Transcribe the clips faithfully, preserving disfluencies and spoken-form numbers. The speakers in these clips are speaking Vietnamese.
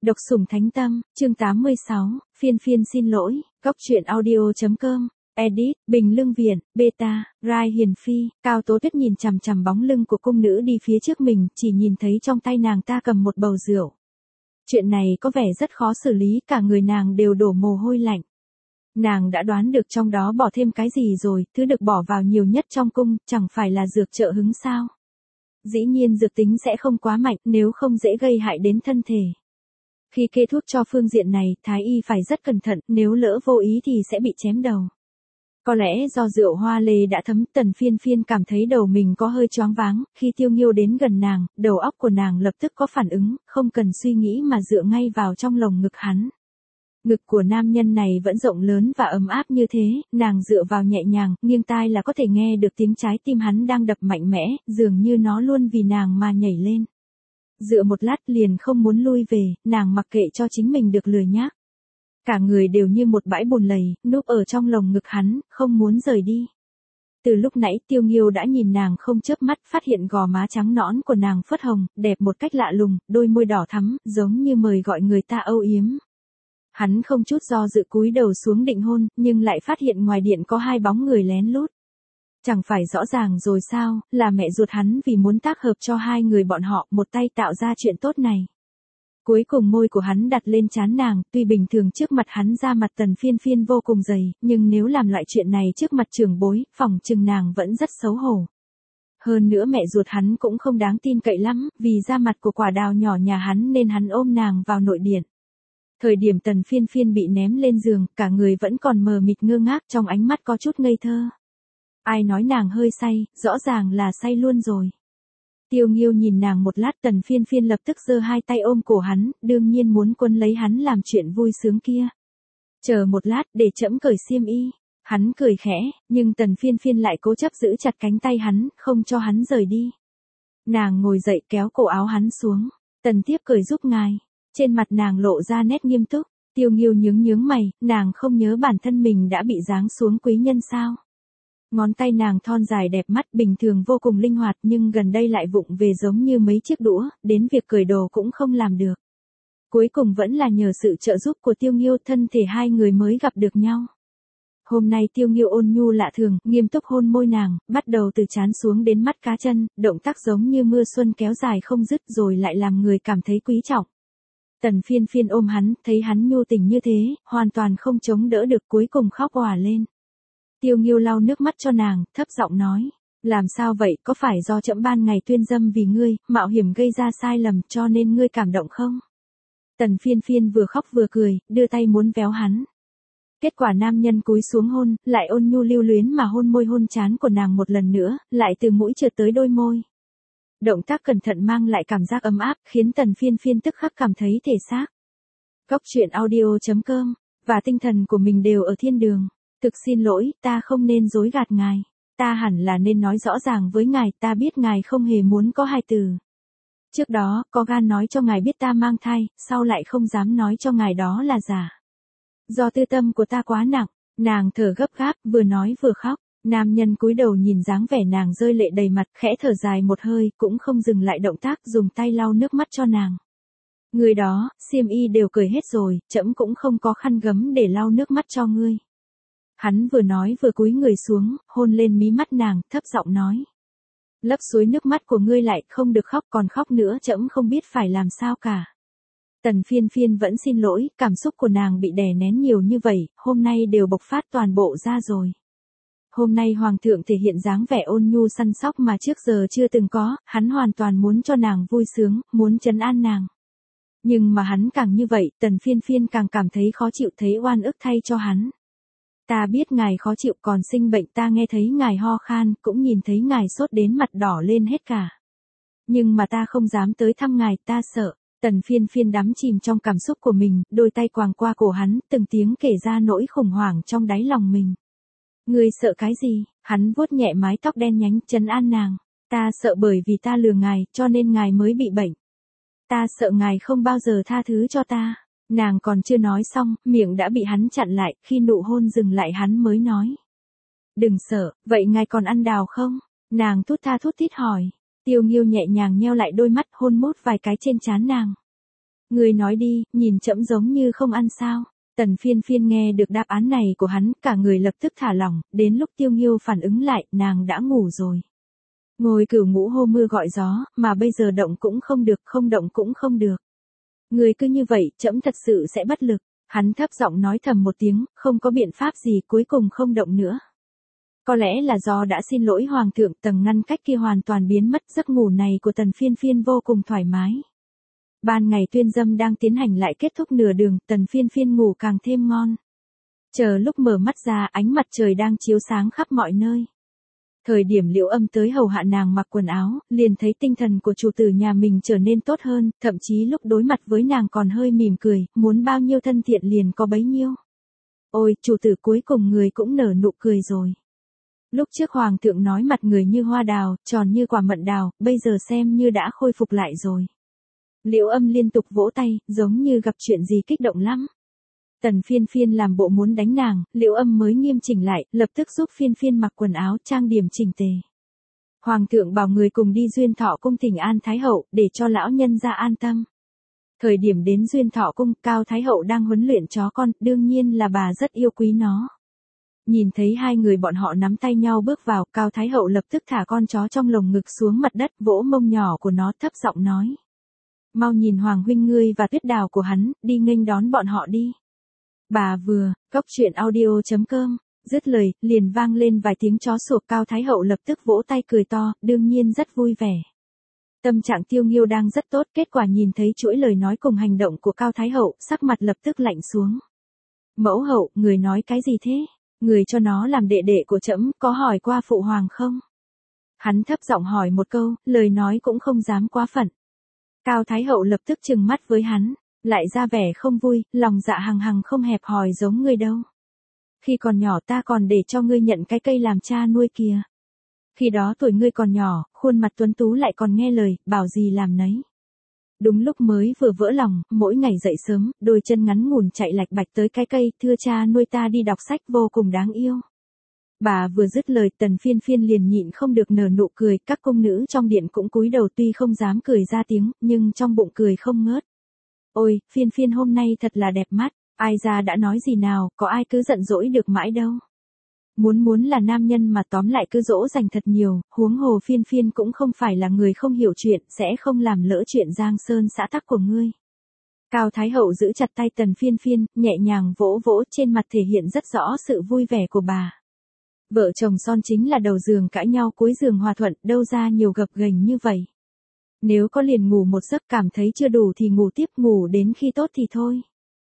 Độc sủng thánh tâm, chương tám mươi sáu, phiên phiên xin lỗi, góc truyện audio.com, edit, Bình Lương Viện, beta, Rai Hiền Phi, Cao Tố Tuyết nhìn chằm chằm bóng lưng của cung nữ đi phía trước mình, chỉ nhìn thấy trong tay nàng ta cầm một bầu rượu. Chuyện này có vẻ rất khó xử lý, cả người nàng đều đổ mồ hôi lạnh. Nàng đã đoán được trong đó bỏ thêm cái gì rồi, thứ được bỏ vào nhiều nhất trong cung, chẳng phải là dược trợ hứng sao? Dĩ nhiên dược tính sẽ không quá mạnh, nếu không dễ gây hại đến thân thể. Khi kê thuốc cho phương diện này, thái y phải rất cẩn thận, nếu lỡ vô ý thì sẽ bị chém đầu. Có lẽ do rượu hoa lê đã thấm, Tần Phiên Phiên cảm thấy đầu mình có hơi choáng váng, khi Tiêu Nghiêu đến gần nàng, đầu óc của nàng lập tức có phản ứng, không cần suy nghĩ mà dựa ngay vào trong lồng ngực hắn. Ngực của nam nhân này vẫn rộng lớn và ấm áp như thế, nàng dựa vào nhẹ nhàng, nghiêng tai là có thể nghe được tiếng trái tim hắn đang đập mạnh mẽ, dường như nó luôn vì nàng mà nhảy lên. Dựa một lát liền không muốn lui về, nàng mặc kệ cho chính mình được lười nhác. Cả người đều như một bãi bùn lầy, núp ở trong lồng ngực hắn, không muốn rời đi. Từ lúc nãy Tiêu Nghiêu đã nhìn nàng không chớp mắt, phát hiện gò má trắng nõn của nàng phớt hồng, đẹp một cách lạ lùng, đôi môi đỏ thắm, giống như mời gọi người ta âu yếm. Hắn không chút do dự cúi đầu xuống định hôn, nhưng lại phát hiện ngoài điện có hai bóng người lén lút. Chẳng phải rõ ràng rồi sao, là mẹ ruột hắn vì muốn tác hợp cho hai người bọn họ, một tay tạo ra chuyện tốt này. Cuối cùng môi của hắn đặt lên trán nàng, tuy bình thường trước mặt hắn ra mặt Tần Phiên Phiên vô cùng dày, nhưng nếu làm loại chuyện này trước mặt trưởng bối, phòng chừng nàng vẫn rất xấu hổ. Hơn nữa mẹ ruột hắn cũng không đáng tin cậy lắm, vì da mặt của quả đào nhỏ nhà hắn nên hắn ôm nàng vào nội điện. Thời điểm Tần Phiên Phiên bị ném lên giường, cả người vẫn còn mờ mịt ngơ ngác, trong ánh mắt có chút ngây thơ. Ai nói nàng hơi say, rõ ràng là say luôn rồi. Tiêu Nghiêu nhìn nàng một lát, Tần Phiên Phiên lập tức giơ hai tay ôm cổ hắn, đương nhiên muốn quấn lấy hắn làm chuyện vui sướng kia. Chờ một lát, để trẫm cởi xiêm y. Hắn cười khẽ, nhưng Tần Phiên Phiên lại cố chấp giữ chặt cánh tay hắn, không cho hắn rời đi. Nàng ngồi dậy kéo cổ áo hắn xuống. Tần tiếp cởi giúp ngài. Trên mặt nàng lộ ra nét nghiêm túc. Tiêu Nghiêu nhướng nhướng mày, nàng không nhớ bản thân mình đã bị giáng xuống quý nhân sao? Ngón tay nàng thon dài đẹp mắt, bình thường vô cùng linh hoạt, nhưng gần đây lại vụng về giống như mấy chiếc đũa, đến việc cởi đồ cũng không làm được. Cuối cùng vẫn là nhờ sự trợ giúp của Tiêu Nghiêu, thân thể hai người mới gặp được nhau. Hôm nay Tiêu Nghiêu ôn nhu lạ thường, nghiêm túc hôn môi nàng, bắt đầu từ trán xuống đến mắt cá chân, động tác giống như mưa xuân kéo dài không dứt, rồi lại làm người cảm thấy quý trọng. Tần Phiên Phiên ôm hắn, thấy hắn nhu tình như thế, hoàn toàn không chống đỡ được, cuối cùng khóc òa lên. Tiêu Nghiêu lau nước mắt cho nàng, thấp giọng nói, làm sao vậy, có phải do trẫm ban ngày tuyên dâm vì ngươi, mạo hiểm gây ra sai lầm, cho nên ngươi cảm động không? Tần Phiên Phiên vừa khóc vừa cười, đưa tay muốn véo hắn. Kết quả nam nhân cúi xuống hôn, lại ôn nhu lưu luyến mà hôn môi hôn trán của nàng một lần nữa, lại từ mũi trượt tới đôi môi. Động tác cẩn thận mang lại cảm giác ấm áp, khiến Tần Phiên Phiên tức khắc cảm thấy thể xác. Góc truyện audio.com, và tinh thần của mình đều ở thiên đường. Thực xin lỗi, ta không nên dối gạt ngài. Ta hẳn là nên nói rõ ràng với ngài, ta biết ngài không hề muốn có hài tử. Trước đó, có gan nói cho ngài biết ta mang thai, sau lại không dám nói cho ngài đó là giả. Do tư tâm của ta quá nặng, nàng thở gấp gáp, vừa nói vừa khóc. Nam nhân cúi đầu nhìn dáng vẻ nàng rơi lệ đầy mặt, khẽ thở dài một hơi, cũng không dừng lại động tác, dùng tay lau nước mắt cho nàng. Người đó, xiêm y đều cởi hết rồi, trẫm cũng không có khăn gấm để lau nước mắt cho ngươi. Hắn vừa nói vừa cúi người xuống, hôn lên mí mắt nàng, thấp giọng nói. Lấp suối nước mắt của ngươi lại, không được khóc, còn khóc nữa trẫm không biết phải làm sao cả. Tần Phiên Phiên vẫn xin lỗi, cảm xúc của nàng bị đè nén nhiều như vậy, hôm nay đều bộc phát toàn bộ ra rồi. Hôm nay Hoàng thượng thể hiện dáng vẻ ôn nhu săn sóc mà trước giờ chưa từng có, hắn hoàn toàn muốn cho nàng vui sướng, muốn trấn an nàng. Nhưng mà hắn càng như vậy, Tần Phiên Phiên càng cảm thấy khó chịu, thấy oan ức thay cho hắn. Ta biết ngài khó chịu, còn sinh bệnh, ta nghe thấy ngài ho khan, cũng nhìn thấy ngài sốt đến mặt đỏ lên hết cả. Nhưng mà ta không dám tới thăm ngài, ta sợ. Tần Phiên Phiên đắm chìm trong cảm xúc của mình, đôi tay quàng qua cổ hắn, từng tiếng kể ra nỗi khủng hoảng trong đáy lòng mình. Ngươi sợ cái gì? Hắn vuốt nhẹ mái tóc đen nhánh, trấn an nàng. Ta sợ bởi vì ta lừa ngài, cho nên ngài mới bị bệnh. Ta sợ ngài không bao giờ tha thứ cho ta. Nàng còn chưa nói xong, miệng đã bị hắn chặn lại, khi nụ hôn dừng lại hắn mới nói. Đừng sợ, vậy ngài còn ăn đào không? Nàng thút tha thút thít hỏi. Tiêu Nghiêu nhẹ nhàng nheo lại đôi mắt, hôn mút vài cái trên trán nàng. Ngươi nói đi, nhìn trẫm giống như không ăn sao? Tần Phiên Phiên nghe được đáp án này của hắn, cả người lập tức thả lỏng, đến lúc Tiêu Nghiêu phản ứng lại, nàng đã ngủ rồi. Ngồi cửu ngũ hô mưa gọi gió, mà bây giờ động cũng không được, không động cũng không được. Ngươi cứ như vậy, trẫm thật sự sẽ bất lực. Hắn thấp giọng nói thầm một tiếng, không có biện pháp gì, cuối cùng không động nữa. Có lẽ là do đã xin lỗi hoàng thượng, tầng ngăn cách kia hoàn toàn biến mất, giấc ngủ này của Tần Phiên Phiên vô cùng thoải mái. Ban ngày tuyên dâm đang tiến hành lại kết thúc nửa đường, Tần Phiên Phiên ngủ càng thêm ngon. Chờ lúc mở mắt ra, ánh mặt trời đang chiếu sáng khắp mọi nơi. Thời điểm Liễu Âm tới hầu hạ nàng mặc quần áo, liền thấy tinh thần của chủ tử nhà mình trở nên tốt hơn, thậm chí lúc đối mặt với nàng còn hơi mỉm cười, muốn bao nhiêu thân thiện liền có bấy nhiêu. Ôi, chủ tử cuối cùng người cũng nở nụ cười rồi. Lúc trước hoàng thượng nói mặt người như hoa đào, tròn như quả mận đào, bây giờ xem như đã khôi phục lại rồi. Liễu Âm liên tục vỗ tay, giống như gặp chuyện gì kích động lắm. Tần Phiên Phiên làm bộ muốn đánh nàng, Liễu Âm mới nghiêm chỉnh lại, lập tức giúp Phiên Phiên mặc quần áo trang điểm chỉnh tề. Hoàng thượng bảo người cùng đi Duyên Thọ cung thỉnh An Thái Hậu, để cho lão nhân ra an tâm. Thời điểm đến Duyên Thọ cung, Cao Thái Hậu đang huấn luyện chó con, đương nhiên là bà rất yêu quý nó. Nhìn thấy hai người bọn họ nắm tay nhau bước vào, Cao Thái Hậu lập tức thả con chó trong lồng ngực xuống mặt đất, vỗ mông nhỏ của nó, thấp giọng nói. Mau nhìn Hoàng huynh ngươi và Tuyết Đào của hắn, đi nghênh đón bọn họ đi. Bà vừa, cốc truyện audio chấm com, dứt lời, liền vang lên vài tiếng chó sủa. Cao Thái Hậu lập tức vỗ tay cười to, đương nhiên rất vui vẻ. Tâm trạng Tiêu Nghiêu đang rất tốt, kết quả nhìn thấy chuỗi lời nói cùng hành động của Cao Thái Hậu, sắc mặt lập tức lạnh xuống. Mẫu hậu, người nói cái gì thế? Người cho nó làm đệ đệ của trẫm, có hỏi qua phụ hoàng không? Hắn thấp giọng hỏi một câu, lời nói cũng không dám quá phận. Cao Thái Hậu lập tức trừng mắt với hắn, lại ra vẻ không vui, lòng dạ hằng hằng không hẹp hòi giống ngươi đâu. Khi còn nhỏ ta còn để cho ngươi nhận cái cây làm cha nuôi kìa. Khi đó tuổi ngươi còn nhỏ, khuôn mặt tuấn tú lại còn nghe lời, bảo gì làm nấy. Đúng lúc mới vừa vỡ lòng, mỗi ngày dậy sớm, đôi chân ngắn ngủn chạy lạch bạch tới cái cây, thưa cha nuôi ta đi đọc sách vô cùng đáng yêu. Bà vừa dứt lời, Tần Phiên Phiên liền nhịn không được nở nụ cười, các cung nữ trong điện cũng cúi đầu tuy không dám cười ra tiếng, nhưng trong bụng cười không ngớt. Ôi, Phiên Phiên hôm nay thật là đẹp mắt, ai ra đã nói gì nào, có ai cứ giận dỗi được mãi đâu. Muốn muốn là nam nhân mà tóm lại cứ dỗ dành thật nhiều, huống hồ Phiên Phiên cũng không phải là người không hiểu chuyện, sẽ không làm lỡ chuyện giang sơn xã tắc của ngươi. Cao Thái Hậu giữ chặt tay Tần Phiên Phiên, nhẹ nhàng vỗ vỗ, trên mặt thể hiện rất rõ sự vui vẻ của bà. Vợ chồng son chính là đầu giường cãi nhau cuối giường hòa thuận, đâu ra nhiều gập ghềnh như vậy. Nếu có liền ngủ một giấc cảm thấy chưa đủ thì ngủ tiếp, ngủ đến khi tốt thì thôi.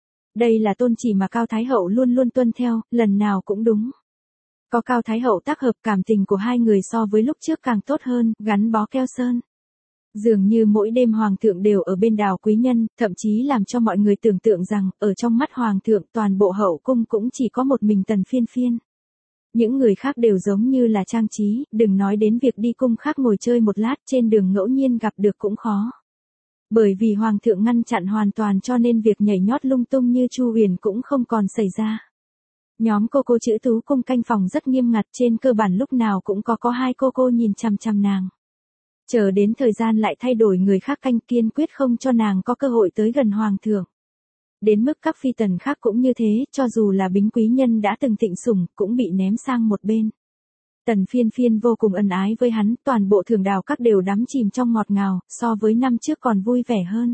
Đây là tôn chỉ mà Cao Thái Hậu luôn luôn tuân theo, lần nào cũng đúng. Có Cao Thái Hậu tác hợp, cảm tình của hai người so với lúc trước càng tốt hơn, gắn bó keo sơn. Dường như mỗi đêm hoàng thượng đều ở bên Đào quý nhân, thậm chí làm cho mọi người tưởng tượng rằng, ở trong mắt hoàng thượng toàn bộ hậu cung cũng chỉ có một mình Tần Phiên Phiên. Những người khác đều giống như là trang trí, đừng nói đến việc đi cung khác ngồi chơi một lát, trên đường ngẫu nhiên gặp được cũng khó. Bởi vì hoàng thượng ngăn chặn hoàn toàn cho nên việc nhảy nhót lung tung như Chu Huyền cũng không còn xảy ra. Nhóm cô cô chữ tú cung canh phòng rất nghiêm ngặt, trên cơ bản lúc nào cũng có có hai cô cô nhìn chằm chằm nàng. Chờ đến thời gian lại thay đổi người khác canh, kiên quyết không cho nàng có cơ hội tới gần hoàng thượng. Đến mức các phi tần khác cũng như thế, cho dù là bính quý nhân đã từng thịnh sủng, cũng bị ném sang một bên. Tần Phiên Phiên vô cùng ân ái với hắn, toàn bộ thường đào các đều đắm chìm trong ngọt ngào, so với năm trước còn vui vẻ hơn.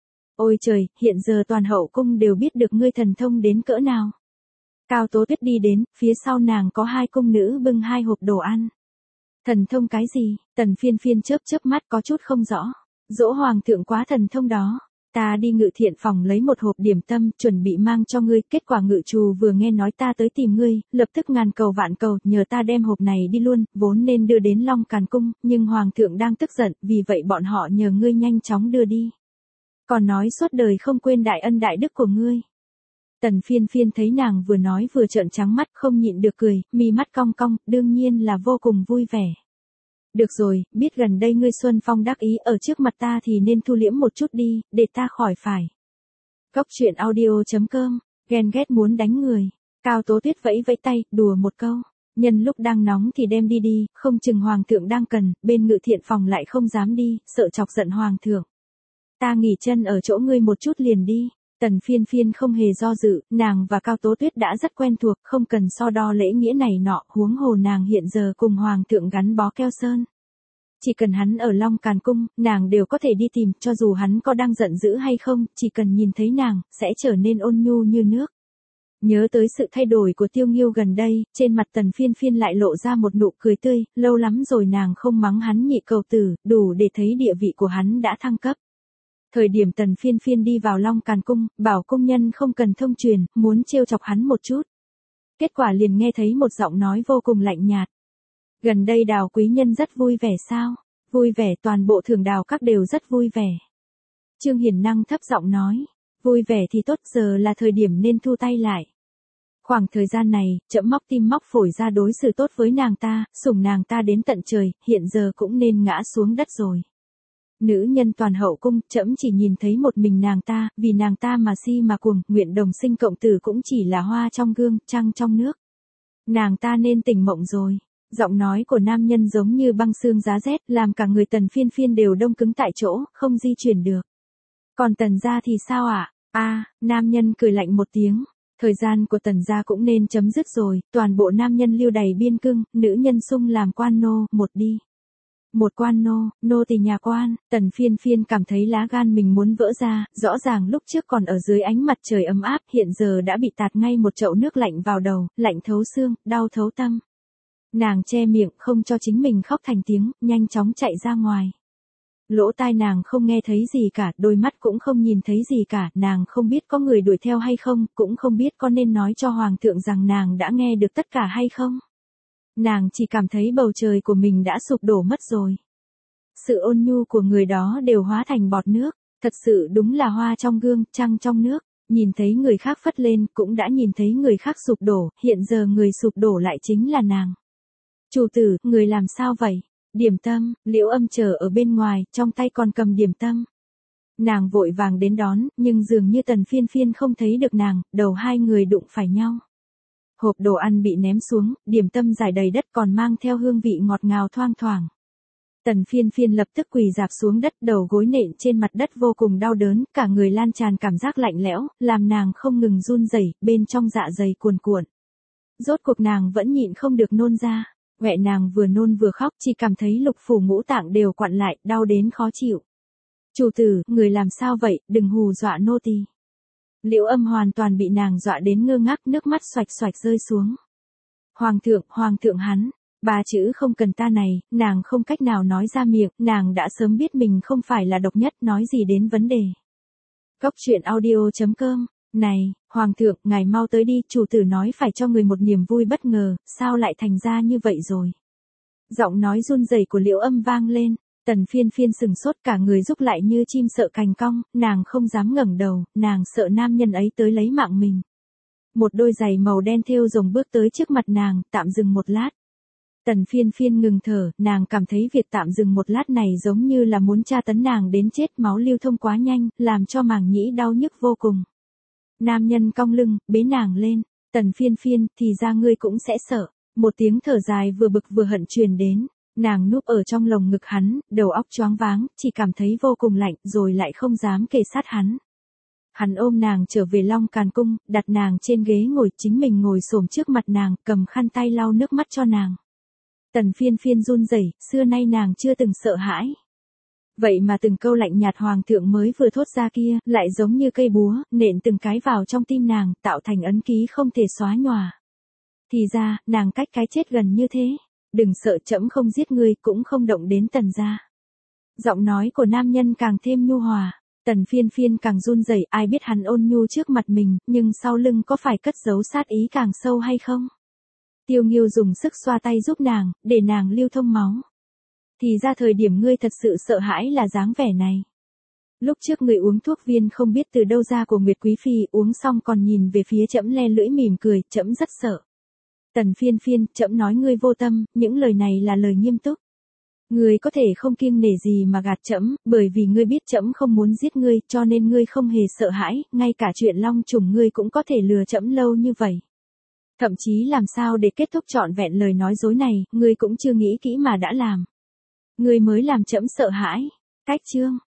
Ôi trời, hiện giờ toàn hậu cung đều biết được ngươi thần thông đến cỡ nào. Cao Tố Tuyết đi đến, phía sau nàng có hai cung nữ bưng hai hộp đồ ăn. Thần thông cái gì? Tần Phiên Phiên chớp chớp mắt có chút không rõ. Dỗ hoàng thượng quá thần thông đó. Ta đi ngự thiện phòng lấy một hộp điểm tâm, chuẩn bị mang cho ngươi, kết quả ngự trù vừa nghe nói ta tới tìm ngươi, lập tức ngàn cầu vạn cầu, nhờ ta đem hộp này đi luôn, vốn nên đưa đến Long Càn Cung, nhưng hoàng thượng đang tức giận, vì vậy bọn họ nhờ ngươi nhanh chóng đưa đi. Còn nói suốt đời không quên đại ân đại đức của ngươi. Tần Phiên Phiên thấy nàng vừa nói vừa trợn trắng mắt, không nhịn được cười, mi mắt cong cong, đương nhiên là vô cùng vui vẻ. Được rồi, biết gần đây ngươi Xuân Phong đắc ý ở trước mặt ta thì nên thu liễm một chút đi, để ta khỏi phải. Cốc truyện audio chấm com, ghen ghét muốn đánh người. Cao Tố Tuyết vẫy vẫy tay, đùa một câu. Nhân lúc đang nóng thì đem đi đi, không chừng hoàng thượng đang cần, bên ngự thiện phòng lại không dám đi, sợ chọc giận hoàng thượng. Ta nghỉ chân ở chỗ ngươi một chút liền đi. Tần Phiên Phiên không hề do dự, nàng và Cao Tố Tuyết đã rất quen thuộc, không cần so đo lễ nghĩa này nọ, huống hồ nàng hiện giờ cùng Hoàng thượng gắn bó keo sơn. Chỉ cần hắn ở Long Càn Cung, nàng đều có thể đi tìm, cho dù hắn có đang giận dữ hay không, chỉ cần nhìn thấy nàng, sẽ trở nên ôn nhu như nước. Nhớ tới sự thay đổi của Tiêu Nghiêu gần đây, trên mặt Tần Phiên Phiên lại lộ ra một nụ cười tươi, lâu lắm rồi nàng không mắng hắn nhị cầu tử, đủ để thấy địa vị của hắn đã thăng cấp. Thời điểm Tần Phiên Phiên đi vào Long Càn Cung, bảo công nhân không cần thông truyền, muốn trêu chọc hắn một chút. Kết quả liền nghe thấy một giọng nói vô cùng lạnh nhạt. Gần đây Đào quý nhân rất vui vẻ sao? Vui vẻ, toàn bộ Thường Đào các đều rất vui vẻ. Trương Hiền Năng thấp giọng nói, vui vẻ thì tốt, giờ là thời điểm nên thu tay lại. Khoảng thời gian này, trẫm móc tim móc phổi ra đối xử tốt với nàng ta, sủng nàng ta đến tận trời, hiện giờ cũng nên ngã xuống đất rồi. Nữ nhân toàn hậu cung, trẫm chỉ nhìn thấy một mình nàng ta, vì nàng ta mà si mà cuồng, nguyện đồng sinh cộng tử cũng chỉ là hoa trong gương, trăng trong nước. Nàng ta nên tỉnh mộng rồi. Giọng nói của nam nhân giống như băng xương giá rét, làm cả người Tần Phiên Phiên đều đông cứng tại chỗ, không di chuyển được. Còn Tần gia thì sao ạ? À? A, nam nhân cười lạnh một tiếng. Thời gian của Tần gia cũng nên chấm dứt rồi, toàn bộ nam nhân lưu đầy biên cương, nữ nhân sung làm quan nô, một đi. Một quan nô, nô tỳ nhà quan, Tần Phiên Phiên cảm thấy lá gan mình muốn vỡ ra, rõ ràng lúc trước còn ở dưới ánh mặt trời ấm áp, hiện giờ đã bị tạt ngay một chậu nước lạnh vào đầu, lạnh thấu xương, đau thấu tâm. Nàng che miệng không cho chính mình khóc thành tiếng, nhanh chóng chạy ra ngoài. Lỗ tai nàng không nghe thấy gì cả, đôi mắt cũng không nhìn thấy gì cả, nàng không biết có người đuổi theo hay không, cũng không biết có nên nói cho Hoàng thượng rằng nàng đã nghe được tất cả hay không. Nàng chỉ cảm thấy bầu trời của mình đã sụp đổ mất rồi. Sự ôn nhu của người đó đều hóa thành bọt nước, thật sự đúng là hoa trong gương, trăng trong nước. Nhìn thấy người khác phất lên, cũng đã nhìn thấy người khác sụp đổ, hiện giờ người sụp đổ lại chính là nàng. Chủ tử, người làm sao vậy? Điểm tâm, Liễu Âm chờ ở bên ngoài, trong tay còn cầm điểm tâm. Nàng vội vàng đến đón, nhưng dường như Tần Phiên Phiên không thấy được nàng, đầu hai người đụng phải nhau. Hộp đồ ăn bị ném xuống, điểm tâm rải đầy đất còn mang theo hương vị ngọt ngào thoang thoảng. Tần Phiên Phiên lập tức quỳ rạp xuống đất, đầu gối nện trên mặt đất vô cùng đau đớn, cả người lan tràn cảm giác lạnh lẽo, làm nàng không ngừng run rẩy, bên trong dạ dày cuồn cuộn. Rốt cuộc nàng vẫn nhịn không được nôn ra. Mẹ nàng vừa nôn vừa khóc, chỉ cảm thấy lục phủ ngũ tạng đều quặn lại, đau đến khó chịu. Chủ tử, người làm sao vậy, đừng hù dọa nô tỳ. Liễu Âm hoàn toàn bị nàng dọa đến ngơ ngác, nước mắt xoạch xoạch rơi xuống. Hoàng thượng, hoàng thượng hắn, ba chữ không cần ta này, nàng không cách nào nói ra miệng, nàng đã sớm biết mình không phải là độc nhất, nói gì đến vấn đề. Cốc truyện audio chấm com. Này, Hoàng thượng, ngài mau tới đi, chủ tử nói phải cho người một niềm vui bất ngờ, sao lại thành ra như vậy rồi? Giọng nói run rẩy của Liễu Âm vang lên, Tần Phiên Phiên sừng sốt, cả người rúc lại như chim sợ cành cong, nàng không dám ngẩng đầu, nàng sợ nam nhân ấy tới lấy mạng mình. Một đôi giày màu đen thêu rồng bước tới trước mặt nàng, tạm dừng một lát. Tần Phiên Phiên ngừng thở, nàng cảm thấy việc tạm dừng một lát này giống như là muốn tra tấn nàng đến chết, máu lưu thông quá nhanh, làm cho màng nhĩ đau nhức vô cùng. Nam nhân cong lưng, bế nàng lên, Tần Phiên Phiên, thì ra ngươi cũng sẽ sợ. Một tiếng thở dài vừa bực vừa hận truyền đến, nàng núp ở trong lồng ngực hắn, đầu óc choáng váng, chỉ cảm thấy vô cùng lạnh, rồi lại không dám kề sát hắn. Hắn ôm nàng trở về Long Càn Cung, đặt nàng trên ghế ngồi, chính mình ngồi xổm trước mặt nàng, cầm khăn tay lau nước mắt cho nàng. Tần Phiên Phiên run rẩy, xưa nay nàng chưa từng sợ hãi. Vậy mà từng câu lạnh nhạt hoàng thượng mới vừa thốt ra kia, lại giống như cây búa, nện từng cái vào trong tim nàng, tạo thành ấn ký không thể xóa nhòa. Thì ra, nàng cách cái chết gần như thế. Đừng sợ, trẫm không giết ngươi, cũng không động đến Tần gia. Giọng nói của nam nhân càng thêm nhu hòa. Tần Phiên Phiên càng run rẩy, ai biết hắn ôn nhu trước mặt mình, nhưng sau lưng có phải cất giấu sát ý càng sâu hay không? Tiêu Nghiêu dùng sức xoa tay giúp nàng, để nàng lưu thông máu. Thì ra thời điểm ngươi thật sự sợ hãi là dáng vẻ này. Lúc trước ngươi uống thuốc viên không biết từ đâu ra của Nguyệt Quý Phi, uống xong còn nhìn về phía trẫm le lưỡi mỉm cười, trẫm rất sợ. Tần Phiên Phiên, trẫm nói ngươi vô tâm, những lời này là lời nghiêm túc. Ngươi có thể không kiêng nể gì mà gạt trẫm, bởi vì ngươi biết trẫm không muốn giết ngươi, cho nên ngươi không hề sợ hãi, ngay cả chuyện long trùng ngươi cũng có thể lừa trẫm lâu như vậy. Thậm chí làm sao để kết thúc trọn vẹn lời nói dối này, ngươi cũng chưa nghĩ kỹ mà đã làm. Ngươi mới làm trẫm sợ hãi. Cách chương